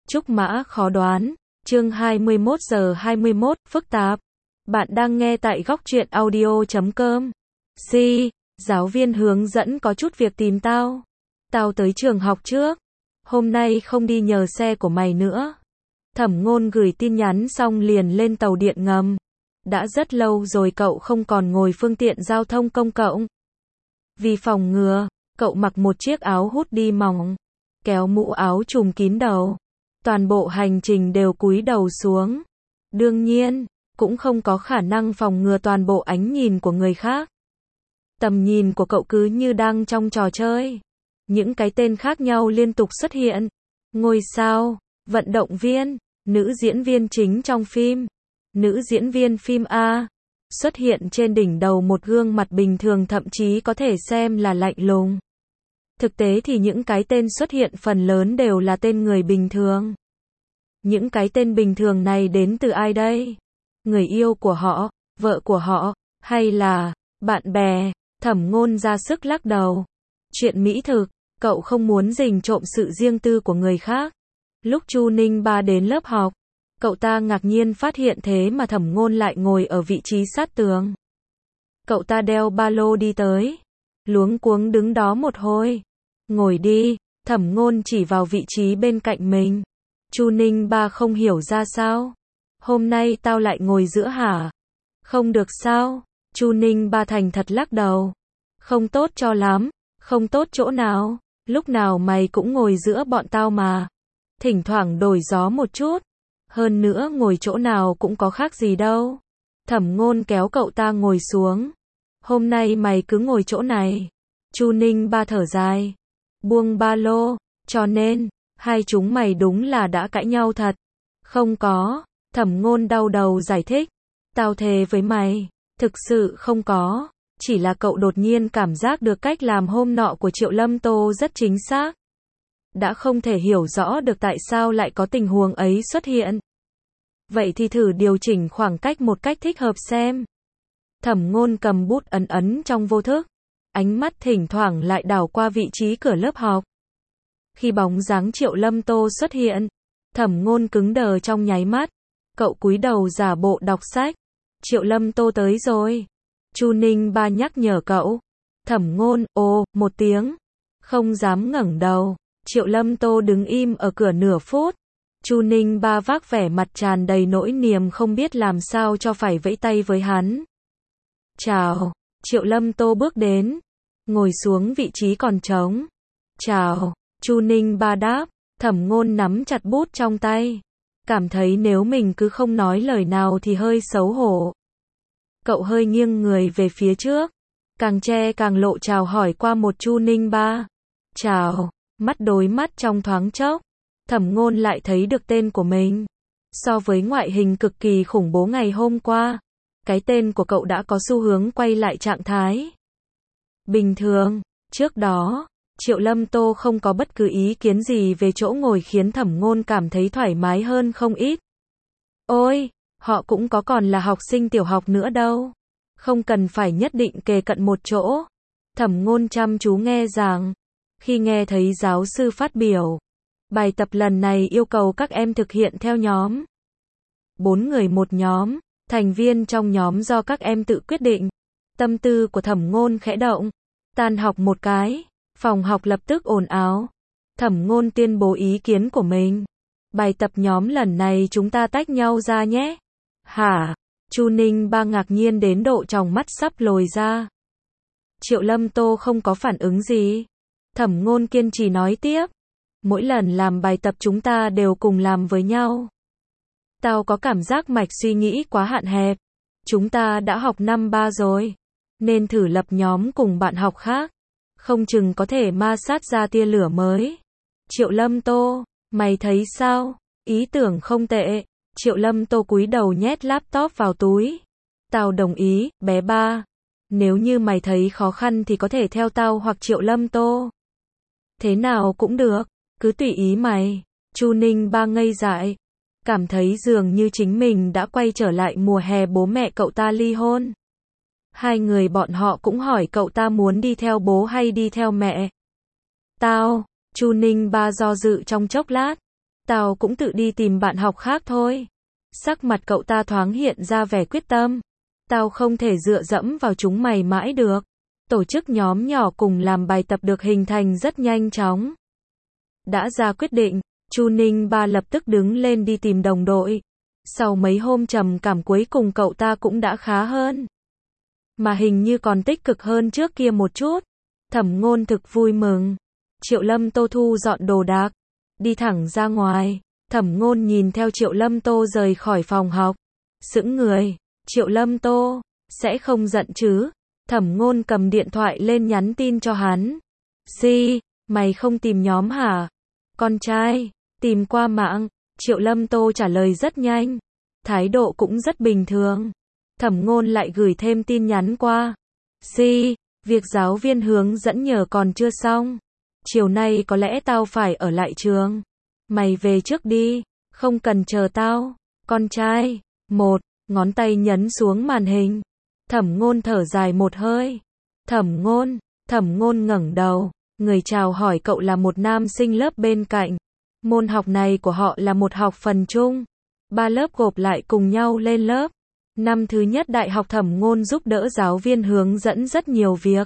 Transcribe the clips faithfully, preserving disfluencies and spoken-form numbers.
Trúc mã khó đoán, chương hai mươi mốt giờ hai mươi mốt, phức tạp. Bạn đang nghe tại góc truyện audio chấm com. Si, giáo viên hướng dẫn có chút việc tìm tao. Tao tới trường học trước. Hôm nay không đi nhờ xe của mày nữa. Thẩm Ngôn gửi tin nhắn xong liền lên tàu điện ngầm. Đã rất lâu rồi cậu không còn ngồi phương tiện giao thông công cộng. Vì phòng ngừa, cậu mặc một chiếc áo hoodie mỏng, kéo mũ áo trùm kín đầu. Toàn bộ hành trình đều cúi đầu xuống. Đương nhiên, cũng không có khả năng phòng ngừa toàn bộ ánh nhìn của người khác. Tầm nhìn của cậu cứ như đang trong trò chơi. Những cái tên khác nhau liên tục xuất hiện. Ngôi sao, vận động viên, nữ diễn viên chính trong phim, nữ diễn viên phim A. Xuất hiện trên đỉnh đầu một gương mặt bình thường thậm chí có thể xem là lạnh lùng. Thực tế thì những cái tên xuất hiện phần lớn đều là tên người bình thường. Những cái tên bình thường này đến từ ai đây? Người yêu của họ, vợ của họ, hay là bạn bè? Thẩm Ngôn ra sức lắc đầu. Chuyện mỹ thực, cậu không muốn rình trộm sự riêng tư của người khác. Lúc Chu Ninh Ba đến lớp học, cậu ta ngạc nhiên phát hiện thế mà Thẩm Ngôn lại ngồi ở vị trí sát tường. Cậu ta đeo ba lô đi tới, luống cuống đứng đó một hồi. Ngồi đi, Thẩm Ngôn chỉ vào vị trí bên cạnh mình. Chu Ninh Ba không hiểu ra sao. Hôm nay tao lại ngồi giữa hả? Không được sao? Chu Ninh Ba thành thật lắc đầu. Không tốt cho lắm. Không tốt chỗ nào? Lúc nào mày cũng ngồi giữa bọn tao mà. Thỉnh thoảng đổi gió một chút. Hơn nữa ngồi chỗ nào cũng có khác gì đâu. Thẩm Ngôn kéo cậu ta ngồi xuống. Hôm nay mày cứ ngồi chỗ này. Chu Ninh Ba thở dài. Buông ba lô. Cho nên, hai chúng mày đúng là đã cãi nhau thật. Không có. Thẩm Ngôn đau đầu giải thích. Tao thề với mày, thực sự không có. Chỉ là cậu đột nhiên cảm giác được cách làm hôm nọ của Triệu Lâm Tô rất chính xác. Đã không thể hiểu rõ được tại sao lại có tình huống ấy xuất hiện. Vậy thì thử điều chỉnh khoảng cách một cách thích hợp xem. Thẩm Ngôn cầm bút ấn ấn trong vô thức. Ánh mắt thỉnh thoảng lại đảo qua vị trí cửa lớp học. Khi bóng dáng Triệu Lâm Tô xuất hiện, Thẩm Ngôn cứng đờ trong nháy mắt. Cậu cúi đầu giả bộ đọc sách. Triệu Lâm Tô tới rồi. Chu Ninh Ba nhắc nhở cậu. Thẩm Ngôn, ồ, một tiếng. Không dám ngẩng đầu. Triệu Lâm Tô đứng im ở cửa nửa phút. Chu Ninh Ba vác vẻ mặt tràn đầy nỗi niềm không biết làm sao cho phải vẫy tay với hắn. Chào. Triệu Lâm Tô bước đến. Ngồi xuống vị trí còn trống. Chào. Chu Ninh Ba đáp. Thẩm Ngôn nắm chặt bút trong tay. Cảm thấy nếu mình cứ không nói lời nào thì hơi xấu hổ. Cậu hơi nghiêng người về phía trước. Càng che càng lộ chào hỏi qua một Chu Ninh Ba. Chào. Mắt đối mắt trong thoáng chốc. Thẩm Ngôn lại thấy được tên của mình. So với ngoại hình cực kỳ khủng bố ngày hôm qua, cái tên của cậu đã có xu hướng quay lại trạng thái bình thường. Trước đó, Triệu Lâm Tô không có bất cứ ý kiến gì về chỗ ngồi khiến Thẩm Ngôn cảm thấy thoải mái hơn không ít. Ôi, họ cũng có còn là học sinh tiểu học nữa đâu. Không cần phải nhất định kề cận một chỗ. Thẩm Ngôn chăm chú nghe giảng. Khi nghe thấy giáo sư phát biểu, bài tập lần này yêu cầu các em thực hiện theo nhóm. Bốn người một nhóm, thành viên trong nhóm do các em tự quyết định. Tâm tư của Thẩm Ngôn khẽ động. Tan học một cái, phòng học lập tức ồn ào. Thẩm Ngôn tuyên bố ý kiến của mình. Bài tập nhóm lần này chúng ta tách nhau ra nhé. Hả? Chu Ninh Ba ngạc nhiên đến độ tròng mắt sắp lồi ra. Triệu Lâm Tô không có phản ứng gì. Thẩm Ngôn kiên trì nói tiếp. Mỗi lần làm bài tập chúng ta đều cùng làm với nhau. Tao có cảm giác mạch suy nghĩ quá hạn hẹp. Chúng ta đã học năm ba rồi. Nên thử lập nhóm cùng bạn học khác. Không chừng có thể ma sát ra tia lửa mới. Triệu Lâm Tô, mày thấy sao? Ý tưởng không tệ. Triệu Lâm Tô cúi đầu nhét laptop vào túi. Tao đồng ý, bé ba. Nếu như mày thấy khó khăn thì có thể theo tao hoặc Triệu Lâm Tô. Thế nào cũng được, cứ tùy ý mày. Chu Ninh Ba ngây dại. Cảm thấy dường như chính mình đã quay trở lại mùa hè bố mẹ cậu ta ly hôn. Hai người bọn họ cũng hỏi cậu ta muốn đi theo bố hay đi theo mẹ. Tao, Chu Ninh Ba do dự trong chốc lát. Tao cũng tự đi tìm bạn học khác thôi. Sắc mặt cậu ta thoáng hiện ra vẻ quyết tâm. Tao không thể dựa dẫm vào chúng mày mãi được. Tổ chức nhóm nhỏ cùng làm bài tập được hình thành rất nhanh chóng. Đã ra quyết định, Chu Ninh Ba lập tức đứng lên đi tìm đồng đội. Sau mấy hôm trầm cảm cuối cùng cậu ta cũng đã khá hơn. Mà hình như còn tích cực hơn trước kia một chút. Thẩm Ngôn thực vui mừng. Triệu Lâm Tô thu dọn đồ đạc, đi thẳng ra ngoài. Thẩm Ngôn nhìn theo Triệu Lâm Tô rời khỏi phòng học. Sững người, Triệu Lâm Tô, sẽ không giận chứ? Thẩm Ngôn cầm điện thoại lên nhắn tin cho hắn. Si, mày không tìm nhóm hả? Con trai, tìm qua mạng. Triệu Lâm Tô trả lời rất nhanh. Thái độ cũng rất bình thường. Thẩm Ngôn lại gửi thêm tin nhắn qua. Si, việc giáo viên hướng dẫn nhờ còn chưa xong. Chiều nay có lẽ tao phải ở lại trường. Mày về trước đi, không cần chờ tao. Con trai, một, ngón tay nhấn xuống màn hình. Thẩm Ngôn thở dài một hơi. Thẩm Ngôn, Thẩm Ngôn ngẩng đầu, người chào hỏi cậu là một nam sinh lớp bên cạnh. Môn học này của họ là một học phần chung. Ba lớp gộp lại cùng nhau lên lớp. Năm thứ nhất đại học Thẩm Ngôn giúp đỡ giáo viên hướng dẫn rất nhiều việc.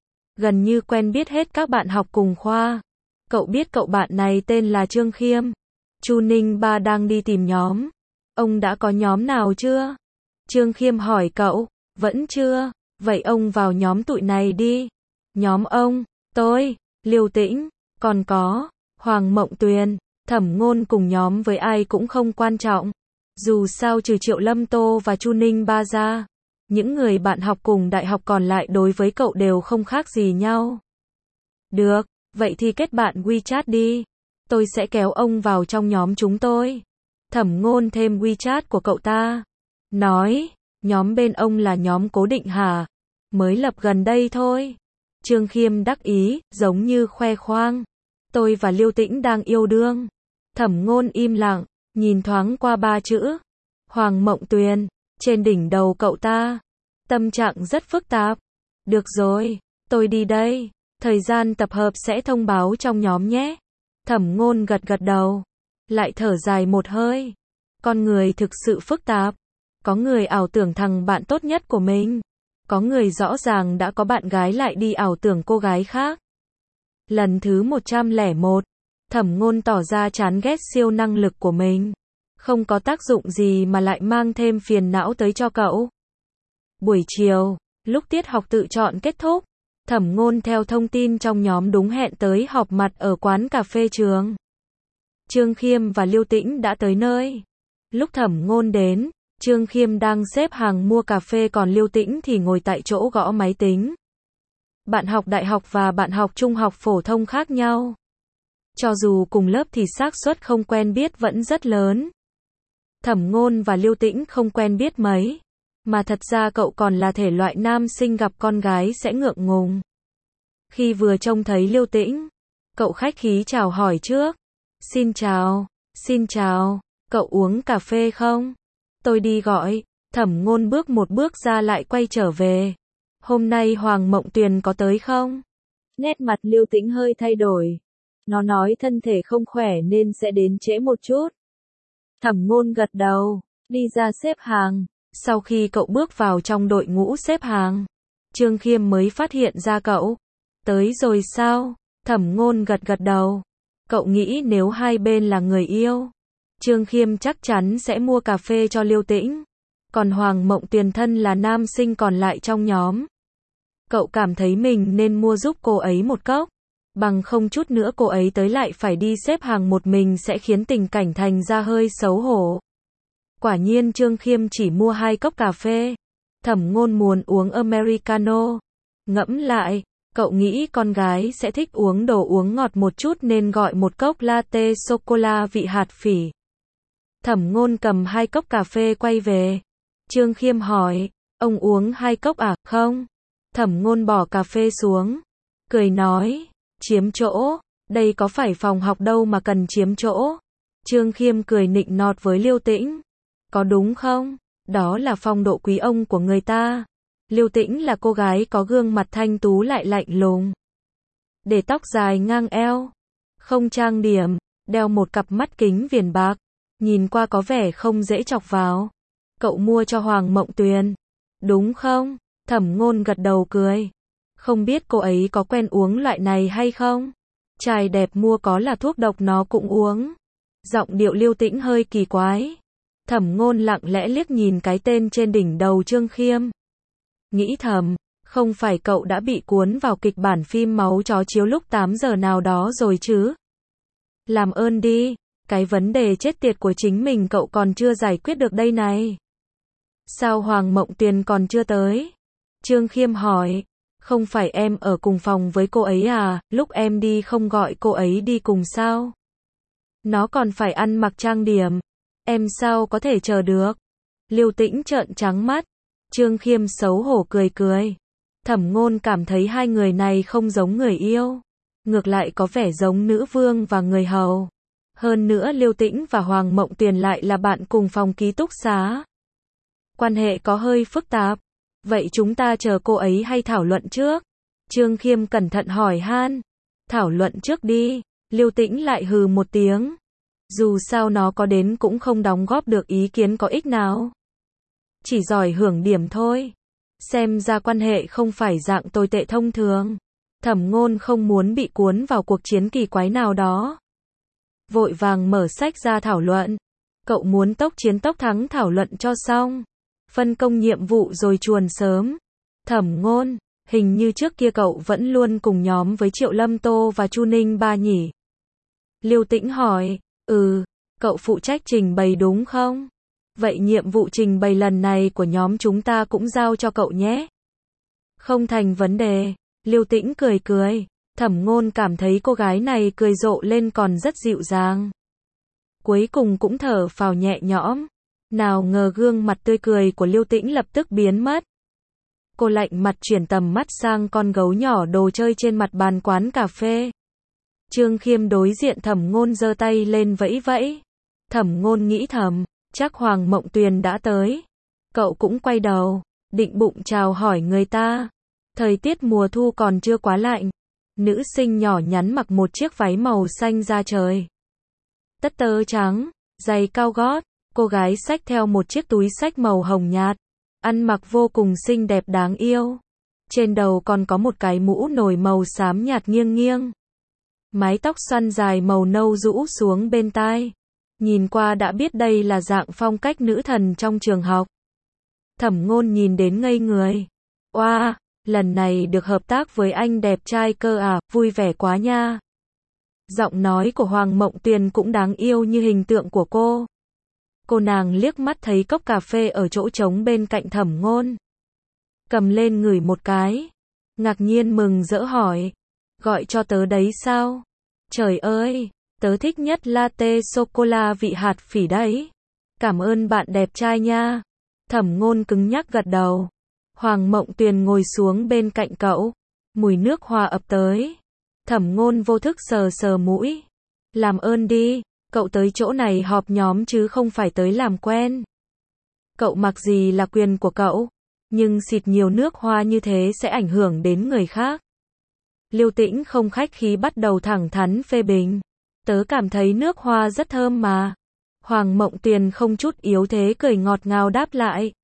Gần như quen biết hết các bạn học cùng khoa. Cậu biết cậu bạn này tên là Trương Khiêm. Chu Ninh Ba đang đi tìm nhóm. Ông đã có nhóm nào chưa? Trương Khiêm hỏi cậu. Vẫn chưa. Vậy ông vào nhóm tụi này đi. Nhóm ông, tôi, Liêu Tĩnh, còn có Hoàng Mộng Tuyền. Thẩm Ngôn cùng nhóm với ai cũng không quan trọng. Dù sao trừ Triệu Lâm Tô và Chu Ninh Ba ra, những người bạn học cùng đại học còn lại đối với cậu đều không khác gì nhau. Được, vậy thì kết bạn WeChat đi. Tôi sẽ kéo ông vào trong nhóm chúng tôi. Thẩm Ngôn thêm WeChat của cậu ta. Nói, nhóm bên ông là nhóm cố định hả? Mới lập gần đây thôi. Trương Khiêm đắc ý, giống như khoe khoang. Tôi và Liêu Tĩnh đang yêu đương. Thẩm Ngôn im lặng, nhìn thoáng qua ba chữ. Hoàng Mộng Tuyền, trên đỉnh đầu cậu ta. Tâm trạng rất phức tạp. Được rồi, tôi đi đây. Thời gian tập hợp sẽ thông báo trong nhóm nhé. Thẩm Ngôn gật gật đầu. Lại thở dài một hơi. Con người thực sự phức tạp. Có người ảo tưởng thằng bạn tốt nhất của mình. Có người rõ ràng đã có bạn gái lại đi ảo tưởng cô gái khác. Lần thứ một trăm lẻ một, Thẩm Ngôn tỏ ra chán ghét siêu năng lực của mình. Không có tác dụng gì mà lại mang thêm phiền não tới cho cậu. Buổi chiều, lúc tiết học tự chọn kết thúc, Thẩm Ngôn theo thông tin trong nhóm đúng hẹn tới họp mặt ở quán cà phê trường. Trương Khiêm và Liêu Tĩnh đã tới nơi. Lúc Thẩm Ngôn đến, Trương Khiêm đang xếp hàng mua cà phê còn Liêu Tĩnh thì ngồi tại chỗ gõ máy tính. Bạn học đại học và bạn học trung học phổ thông khác nhau. Cho dù cùng lớp thì xác suất không quen biết vẫn rất lớn. Thẩm Ngôn và Liêu Tĩnh không quen biết mấy. Mà thật ra cậu còn là thể loại nam sinh gặp con gái sẽ ngượng ngùng. Khi vừa trông thấy Liêu Tĩnh, cậu khách khí chào hỏi trước. Xin chào, xin chào, cậu uống cà phê không? Tôi đi gọi. Thẩm Ngôn bước một bước ra lại quay trở về. Hôm nay Hoàng Mộng Tuyền có tới không? Nét mặt Liêu Tĩnh hơi thay đổi. Nó nói thân thể không khỏe nên sẽ đến trễ một chút. Thẩm Ngôn gật đầu, đi ra xếp hàng. Sau khi cậu bước vào trong đội ngũ xếp hàng, Trương Khiêm mới phát hiện ra cậu. Tới rồi sao? Thẩm Ngôn gật gật đầu. Cậu nghĩ nếu hai bên là người yêu, Trương Khiêm chắc chắn sẽ mua cà phê cho Liêu Tĩnh. Còn Hoàng Mộng Tuyền thân là nam sinh còn lại trong nhóm. Cậu cảm thấy mình nên mua giúp cô ấy một cốc. Bằng không chút nữa cô ấy tới lại phải đi xếp hàng một mình sẽ khiến tình cảnh thành ra hơi xấu hổ. Quả nhiên Trương Khiêm chỉ mua hai cốc cà phê. Thẩm Ngôn muốn uống Americano. Ngẫm lại, cậu nghĩ con gái sẽ thích uống đồ uống ngọt một chút nên gọi một cốc latte sô-cô-la vị hạt phỉ. Thẩm Ngôn cầm hai cốc cà phê quay về. Trương Khiêm hỏi, ông uống hai cốc à? Không. Thẩm Ngôn bỏ cà phê xuống. Cười nói, chiếm chỗ. Đây có phải phòng học đâu mà cần chiếm chỗ. Trương Khiêm cười nịnh nọt với Liêu Tĩnh. Có đúng không? Đó là phong độ quý ông của người ta. Liêu Tĩnh là cô gái có gương mặt thanh tú lại lạnh lùng. Để tóc dài ngang eo. Không trang điểm. đeo một cặp mắt kính viền bạc, nhìn qua có vẻ không dễ chọc vào. Cậu mua cho Hoàng Mộng Tuyền, đúng không? Thẩm Ngôn gật đầu cười. Không biết cô ấy có quen uống loại này hay không? Trai đẹp mua có là thuốc độc nó cũng uống. Giọng điệu Lưu Tĩnh hơi kỳ quái. Thẩm Ngôn lặng lẽ liếc nhìn cái tên trên đỉnh đầu Trương Khiêm. Nghĩ thầm, không phải cậu đã bị cuốn vào kịch bản phim Máu Chó chiếu lúc tám giờ nào đó rồi chứ? Làm ơn đi, cái vấn đề chết tiệt của chính mình cậu còn chưa giải quyết được đây này. Sao Hoàng Mộng Tuyền còn chưa tới? Trương Khiêm hỏi, không phải em ở cùng phòng với cô ấy à, lúc em đi không gọi cô ấy đi cùng sao? Nó còn phải ăn mặc trang điểm, em sao có thể chờ được? Lưu Tĩnh trợn trắng mắt, Trương Khiêm xấu hổ cười cười. Thẩm Ngôn cảm thấy hai người này không giống người yêu, ngược lại có vẻ giống nữ vương và người hầu. Hơn nữa Lưu Tĩnh và Hoàng Mộng Tuyền lại là bạn cùng phòng ký túc xá. Quan hệ có hơi phức tạp. Vậy chúng ta chờ cô ấy hay thảo luận trước? Trương Khiêm cẩn thận hỏi han. Thảo luận trước đi. Lưu Tĩnh lại hừ một tiếng. Dù sao nó có đến cũng không đóng góp được ý kiến có ích nào. Chỉ giỏi hưởng điểm thôi. Xem ra quan hệ không phải dạng tồi tệ thông thường. Thẩm Ngôn không muốn bị cuốn vào cuộc chiến kỳ quái nào đó. Vội vàng mở sách ra thảo luận. Cậu muốn tốc chiến tốc thắng thảo luận cho xong. Phân công nhiệm vụ rồi chuồn sớm. Thẩm Ngôn, hình như trước kia cậu vẫn luôn cùng nhóm với Triệu Lâm Tô và Chu Ninh Ba nhỉ? Lưu Tĩnh hỏi, ừ, cậu phụ trách trình bày đúng không? Vậy nhiệm vụ trình bày lần này của nhóm chúng ta cũng giao cho cậu nhé. Không thành vấn đề. Lưu Tĩnh cười cười. Thẩm Ngôn cảm thấy cô gái này cười rộ lên còn rất dịu dàng. Cuối cùng cũng thở phào nhẹ nhõm. Nào ngờ gương mặt tươi cười của Lưu Tĩnh lập tức biến mất. Cô lạnh mặt chuyển tầm mắt sang con gấu nhỏ đồ chơi trên mặt bàn quán cà phê. Trương Khiêm đối diện Thẩm Ngôn giơ tay lên vẫy vẫy. Thẩm Ngôn nghĩ thầm, chắc Hoàng Mộng Tuyền đã tới. Cậu cũng quay đầu, định bụng chào hỏi người ta. Thời tiết mùa thu còn chưa quá lạnh. Nữ sinh nhỏ nhắn mặc một chiếc váy màu xanh da trời. Tất tơ trắng, giày cao gót. Cô gái xách theo một chiếc túi xách màu hồng nhạt. Ăn mặc vô cùng xinh đẹp đáng yêu. Trên đầu còn có một cái mũ nồi màu xám nhạt nghiêng nghiêng. Mái tóc xoăn dài màu nâu rũ xuống bên tai. Nhìn qua đã biết đây là dạng phong cách nữ thần trong trường học. Thẩm Ngôn nhìn đến ngây người. Oa, wow, lần này được hợp tác với anh đẹp trai cơ à, vui vẻ quá nha. Giọng nói của Hoàng Mộng Tuyền cũng đáng yêu như hình tượng của cô. Cô nàng liếc mắt thấy cốc cà phê ở chỗ trống bên cạnh Thẩm Ngôn. Cầm lên ngửi một cái. Ngạc nhiên mừng rỡ hỏi. Gọi cho tớ đấy sao? Trời ơi, tớ thích nhất latte sô-cô-la vị hạt phỉ đấy. Cảm ơn bạn đẹp trai nha. Thẩm Ngôn cứng nhắc gật đầu. Hoàng Mộng Tuyền ngồi xuống bên cạnh cậu. Mùi nước hoa ập tới. Thẩm Ngôn vô thức sờ sờ mũi. Làm ơn đi. Cậu tới chỗ này họp nhóm chứ không phải tới làm quen. Cậu mặc gì là quyền của cậu, nhưng xịt nhiều nước hoa như thế sẽ ảnh hưởng đến người khác. Lưu Tĩnh không khách khí bắt đầu thẳng thắn phê bình. Tớ cảm thấy nước hoa rất thơm mà. Hoàng Mộng Tuyền không chút yếu thế cười ngọt ngào đáp lại.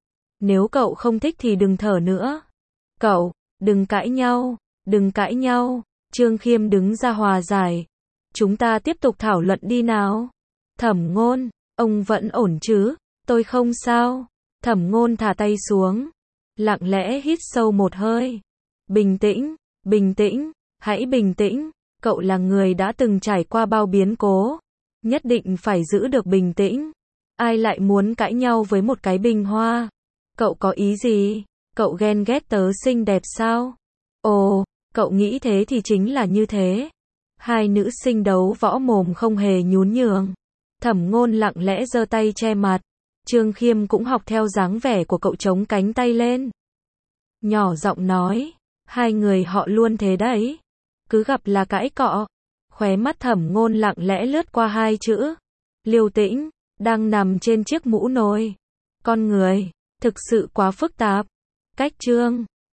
Nếu cậu không thích thì đừng thở nữa. Cậu, đừng cãi nhau, đừng cãi nhau. Trương Khiêm đứng ra hòa giải. Chúng ta tiếp tục thảo luận đi nào. Thẩm Ngôn, ông vẫn ổn chứ? Tôi không sao. Thẩm Ngôn thả tay xuống. Lặng lẽ hít sâu một hơi. Bình tĩnh, bình tĩnh, hãy bình tĩnh. Cậu là người đã từng trải qua bao biến cố. Nhất định phải giữ được bình tĩnh. Ai lại muốn cãi nhau với một cái bình hoa? Cậu có ý gì? Cậu ghen ghét tớ xinh đẹp sao? Ồ, cậu nghĩ thế thì chính là như thế. Hai nữ sinh đấu võ mồm không hề nhún nhường. Thẩm Ngôn lặng lẽ giơ tay che mặt. Trương Khiêm cũng học theo dáng vẻ của cậu chống cánh tay lên. Nhỏ giọng nói, hai người họ luôn thế đấy. Cứ gặp là cãi cọ. Khóe mắt Thẩm Ngôn lặng lẽ lướt qua hai chữ. Lưu Tĩnh, đang nằm trên chiếc mũ nồi. Con người, thực sự quá phức tạp. Cách chương